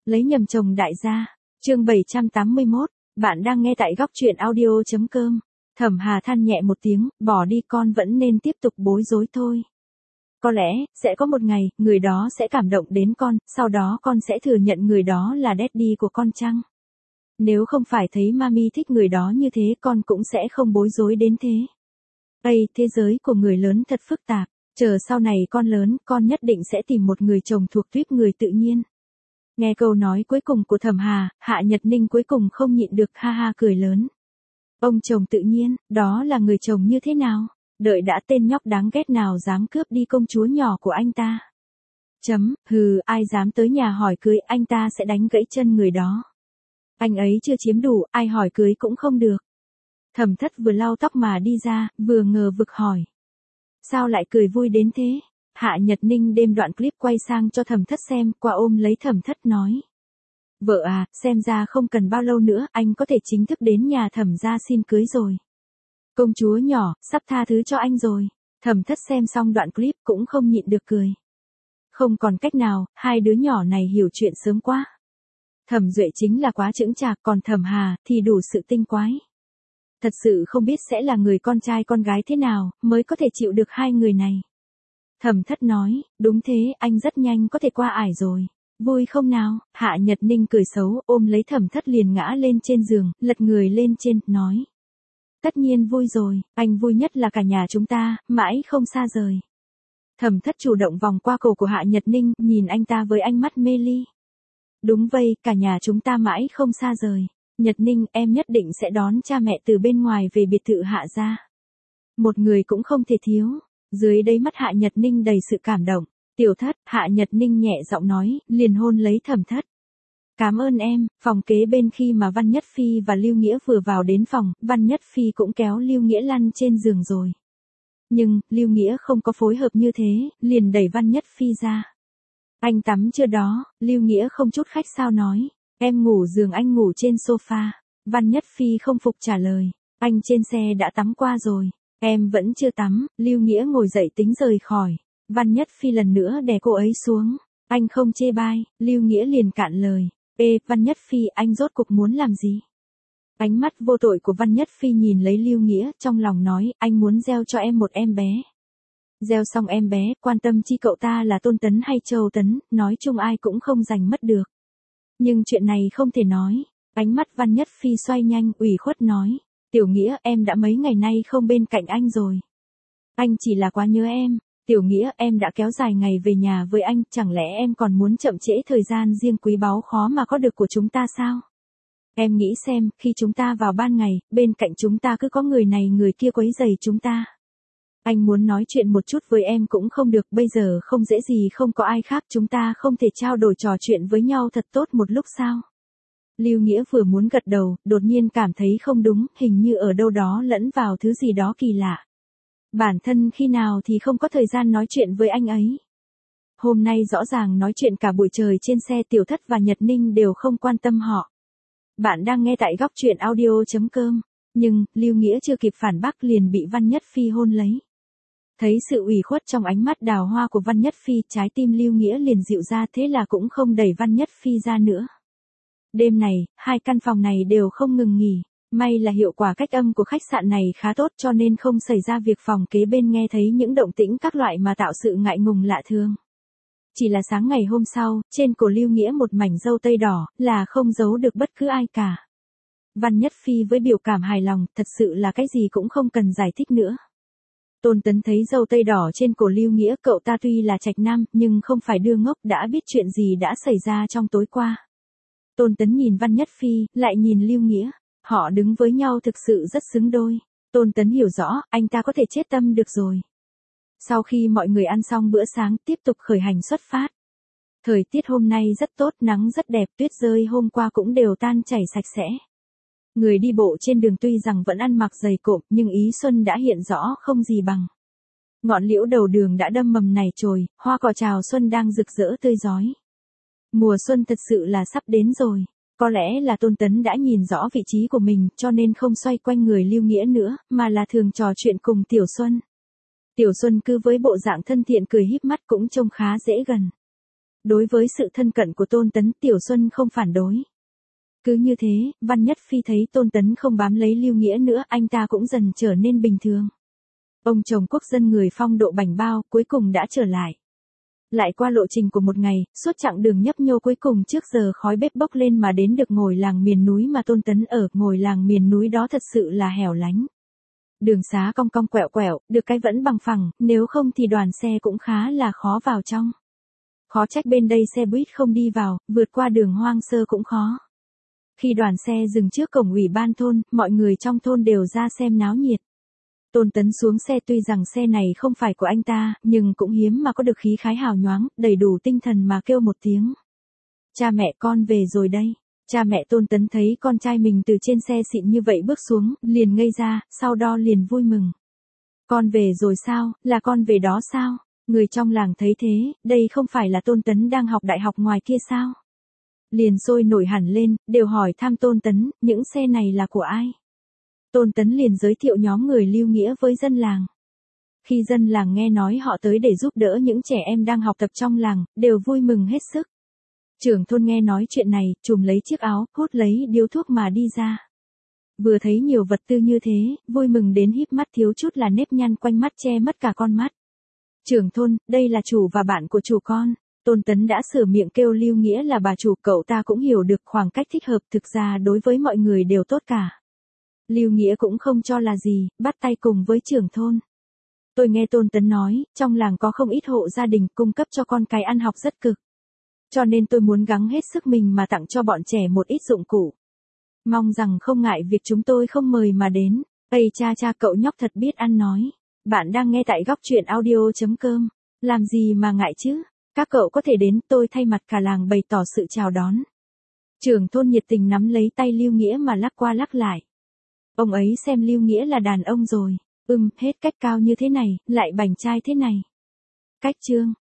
Lấy nhầm chồng đại gia. Chương 781, bạn đang nghe tại góc truyện audio.com. Thẩm Hà than nhẹ một tiếng, bỏ đi, con vẫn nên tiếp tục bối rối thôi. Có lẽ, sẽ có một ngày, người đó sẽ cảm động đến con, sau đó con sẽ thừa nhận người đó là daddy của con chăng? Nếu không phải thấy mami thích người đó như thế, con cũng sẽ không bối rối đến thế. Thế giới của người lớn thật phức tạp, chờ sau này con lớn, con nhất định sẽ tìm một người chồng thuộc tuýp người tự nhiên. Nghe câu nói cuối cùng của Thẩm Hà, Hạ Nhật Ninh cuối cùng không nhịn được ha ha cười lớn. Ông chồng tự nhiên, đó là người chồng như thế nào? Đợi đã, tên nhóc đáng ghét nào dám cướp đi công chúa nhỏ của anh ta? Ai dám tới nhà hỏi cưới, anh ta sẽ đánh gãy chân người đó. Anh ấy chưa chiếm đủ, ai hỏi cưới cũng không được. Thẩm Thất vừa lau tóc mà đi ra, vừa ngờ vực hỏi. Sao lại cười vui đến thế? Hạ Nhật Ninh đem đoạn clip quay sang cho Thẩm Thất xem, qua ôm lấy Thẩm Thất nói. Vợ à, xem ra không cần bao lâu nữa, anh có thể chính thức đến nhà Thẩm gia xin cưới rồi. Công chúa nhỏ, sắp tha thứ cho anh rồi. Thẩm Thất xem xong đoạn clip cũng không nhịn được cười. Không còn cách nào, hai đứa nhỏ này hiểu chuyện sớm quá. Thẩm Duệ chính là quá chững chạc, còn Thẩm Hà thì đủ sự tinh quái. Thật sự không biết sẽ là người con trai con gái thế nào, mới có thể chịu được hai người này. Thẩm Thất nói, đúng thế, anh rất nhanh có thể qua ải rồi. Vui không nào? Hạ Nhật Ninh cười xấu, ôm lấy Thẩm Thất liền ngã lên trên giường, lật người lên trên, nói. Tất nhiên vui rồi, anh vui nhất là cả nhà chúng ta, mãi không xa rời. Thẩm Thất chủ động vòng qua cổ của Hạ Nhật Ninh, nhìn anh ta với ánh mắt mê ly. Đúng vậy, cả nhà chúng ta mãi không xa rời. Nhật Ninh, em nhất định sẽ đón cha mẹ từ bên ngoài về biệt thự Hạ gia. Một người cũng không thể thiếu. Dưới đáy mắt Hạ Nhật Ninh đầy sự cảm động. Tiểu Thất, Hạ Nhật Ninh nhẹ giọng nói, liền hôn lấy Thẩm Thất. Cảm ơn em. Phòng kế bên, khi mà Văn Nhất Phi và Lưu Nghĩa vừa vào đến phòng, Văn Nhất Phi cũng kéo Lưu Nghĩa lăn trên giường rồi. Nhưng, Lưu Nghĩa không có phối hợp như thế, liền đẩy Văn Nhất Phi ra. Anh tắm chưa đó? Lưu Nghĩa không chút khách sáo nói. Em ngủ giường, anh ngủ trên sofa. Văn Nhất Phi không phục trả lời. Anh trên xe đã tắm qua rồi. Em vẫn chưa tắm. Lưu Nghĩa ngồi dậy tính rời khỏi. Văn Nhất Phi lần nữa đè cô ấy xuống. Anh không chê bai. Lưu Nghĩa liền cạn lời. Văn Nhất Phi, anh rốt cuộc muốn làm gì? Ánh mắt vô tội của Văn Nhất Phi nhìn lấy Lưu Nghĩa, trong lòng nói, anh muốn gieo cho em một em bé. Gieo xong em bé, quan tâm chi cậu ta là Tôn Tấn hay Châu Tấn, nói chung ai cũng không giành mất được. Nhưng chuyện này không thể nói. Ánh mắt Văn Nhất Phi xoay nhanh, ủy khuất nói. Tiểu Nghĩa, em đã mấy ngày nay không bên cạnh anh rồi. Anh chỉ là quá nhớ em. Tiểu Nghĩa, em đã kéo dài ngày về nhà với anh, chẳng lẽ em còn muốn chậm trễ thời gian riêng quý báu khó mà có được của chúng ta sao? Em nghĩ xem, khi chúng ta vào ban ngày, bên cạnh chúng ta cứ có người này người kia quấy rầy chúng ta. Anh muốn nói chuyện một chút với em cũng không được, bây giờ không dễ gì không có ai khác, chúng ta không thể trao đổi trò chuyện với nhau thật tốt một lúc sao? Lưu Nghĩa vừa muốn gật đầu, đột nhiên cảm thấy không đúng, hình như ở đâu đó lẫn vào thứ gì đó kỳ lạ. Bản thân khi nào thì không có thời gian nói chuyện với anh ấy. Hôm nay rõ ràng nói chuyện cả buổi trời trên xe, Tiểu Thất và Nhật Ninh đều không quan tâm họ. Bạn đang nghe tại góc truyện audio.com. Nhưng, Lưu Nghĩa chưa kịp phản bác liền bị Văn Nhất Phi hôn lấy. Thấy sự ủy khuất trong ánh mắt đào hoa của Văn Nhất Phi, trái tim Lưu Nghĩa liền dịu ra, thế là cũng không đẩy Văn Nhất Phi ra nữa. Đêm này, hai căn phòng này đều không ngừng nghỉ. May là hiệu quả cách âm của khách sạn này khá tốt cho nên không xảy ra việc phòng kế bên nghe thấy những động tĩnh các loại mà tạo sự ngại ngùng lạ thường. Chỉ là sáng ngày hôm sau, trên cổ Lưu Nghĩa một mảnh râu tây đỏ, là không giấu được bất cứ ai cả. Văn Nhất Phi với biểu cảm hài lòng, thật sự là cái gì cũng không cần giải thích nữa. Tôn Tấn thấy râu tây đỏ trên cổ Lưu Nghĩa, cậu ta tuy là trạch nam, nhưng không phải đương ngốc, đã biết chuyện gì đã xảy ra trong tối qua. Tôn Tấn nhìn Văn Nhất Phi, lại nhìn Lưu Nghĩa. Họ đứng với nhau thực sự rất xứng đôi. Tôn Tấn hiểu rõ, anh ta có thể chết tâm được rồi. Sau khi mọi người ăn xong bữa sáng, tiếp tục khởi hành xuất phát. Thời tiết hôm nay rất tốt, nắng rất đẹp, tuyết rơi hôm qua cũng đều tan chảy sạch sẽ. Người đi bộ trên đường tuy rằng vẫn ăn mặc dày cộm, nhưng ý xuân đã hiện rõ không gì bằng. Ngọn liễu đầu đường đã đâm mầm nảy chồi, hoa cỏ chào xuân đang rực rỡ tươi rói. Mùa xuân thật sự là sắp đến rồi. Có lẽ là Tôn Tấn đã nhìn rõ vị trí của mình, cho nên không xoay quanh người Lưu Nghĩa nữa, mà là thường trò chuyện cùng Tiểu Xuân. Tiểu Xuân cứ với bộ dạng thân thiện cười híp mắt cũng trông khá dễ gần. Đối với sự thân cận của Tôn Tấn, Tiểu Xuân không phản đối. Cứ như thế, Văn Nhất Phi thấy Tôn Tấn không bám lấy Lưu Nghĩa nữa, anh ta cũng dần trở nên bình thường. Ông chồng quốc dân người phong độ bảnh bao, cuối cùng đã trở lại. Lại qua lộ trình của một ngày, suốt chặng đường nhấp nhô cuối cùng trước giờ khói bếp bốc lên mà đến được ngồi làng miền núi mà Tôn Tấn ở. Ngồi làng miền núi đó thật sự là hẻo lánh. Đường xá cong cong quẹo quẹo, được cái vẫn bằng phẳng, nếu không thì đoàn xe cũng khá là khó vào trong. Khó trách bên đây xe buýt không đi vào, vượt qua đường hoang sơ cũng khó. Khi đoàn xe dừng trước cổng ủy ban thôn, mọi người trong thôn đều ra xem náo nhiệt. Tôn Tấn xuống xe, tuy rằng xe này không phải của anh ta, nhưng cũng hiếm mà có được khí khái hào nhoáng, đầy đủ tinh thần mà kêu một tiếng. Cha mẹ con về rồi đây. Cha mẹ Tôn Tấn thấy con trai mình từ trên xe xịn như vậy bước xuống, liền ngây ra, sau đó liền vui mừng. Con về rồi sao, là con về đó sao? Người trong làng thấy thế, đây không phải là Tôn Tấn đang học đại học ngoài kia sao? Liền sôi nổi hẳn lên, đều hỏi thăm Tôn Tấn, những xe này là của ai? Tôn Tấn liền giới thiệu nhóm người Lưu Nghĩa với dân làng. Khi dân làng nghe nói họ tới để giúp đỡ những trẻ em đang học tập trong làng, đều vui mừng hết sức. Trưởng thôn nghe nói chuyện này, chùm lấy chiếc áo, hút lấy điếu thuốc mà đi ra. Vừa thấy nhiều vật tư như thế, vui mừng đến híp mắt thiếu chút là nếp nhăn quanh mắt che mất cả con mắt. Trưởng thôn, đây là chủ và bạn của chủ con. Tôn Tấn đã sửa miệng kêu Lưu Nghĩa là bà chủ, cậu ta cũng hiểu được khoảng cách thích hợp, thực ra đối với mọi người đều tốt cả. Lưu Nghĩa cũng không cho là gì, bắt tay cùng với trưởng thôn. Tôi nghe Tôn Tấn nói, trong làng có không ít hộ gia đình cung cấp cho con cái ăn học rất cực. Cho nên tôi muốn gắng hết sức mình mà tặng cho bọn trẻ một ít dụng cụ. Mong rằng không ngại việc chúng tôi không mời mà đến. Ây cha cha, cậu nhóc thật biết ăn nói. Bạn đang nghe tại góc truyện audio.com. Làm gì mà ngại chứ? Các cậu có thể đến, tôi thay mặt cả làng bày tỏ sự chào đón. Trưởng thôn nhiệt tình nắm lấy tay Lưu Nghĩa mà lắc qua lắc lại. Ông ấy xem Lưu Nghĩa là đàn ông rồi. Hết cách cao như thế này, lại bảnh trai thế này. Cách chương.